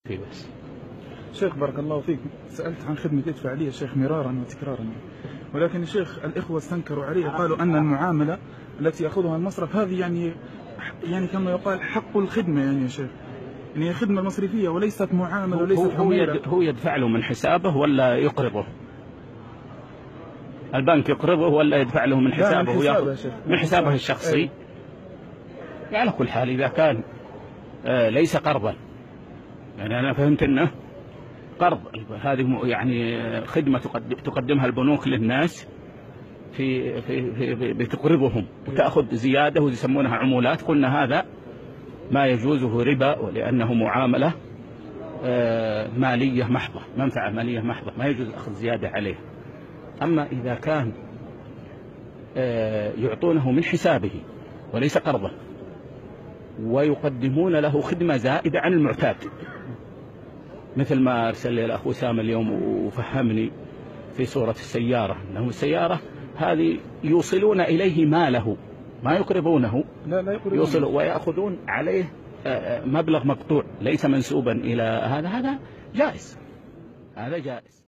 في بس. شيخ بارك الله فيك، سألت عن خدمة ادفع لي يا شيخ مرارا وتكرارا، ولكن يا شيخ الإخوة استنكروا علي، قالوا أن المعاملة التي يأخذها المصرف هذه يعني كما يقال حق الخدمة، يعني يا شيخ، يعني هي خدمة مصرفية وليست معاملة وليست حمولة. هو يدفع له من حسابه ولا يقرضه؟ البنك يقرضه ولا يدفع له من حسابه ويأخذ من حسابه الشخصي؟ على كل حال إذا كان ليس قرضا، يعني أنا فهمت أنه قرض، هذه يعني خدمة تقدمها البنوك للناس بتقرضهم وتأخذ زيادة ويسمونها عمولات. قلنا هذا ما يجوزه ربا، ولأنه معاملة مالية محضة، منفعة مالية محضة، ما يجوز أخذ زيادة عليه. أما إذا كان يعطونه من حسابه وليس قرضا ويقدمون له خدمة زائدة عن المعتاد، مثل ما أرسل لي الأخ أسامة اليوم وفهمني في صورة السيارة، أنه السيارة هذه يوصلون إليه ماله، ما يقرضونه، لا يوصلوا ويأخذون عليه مبلغ مقطوع ليس منسوبا إلى هذا جائز، هذا جائز.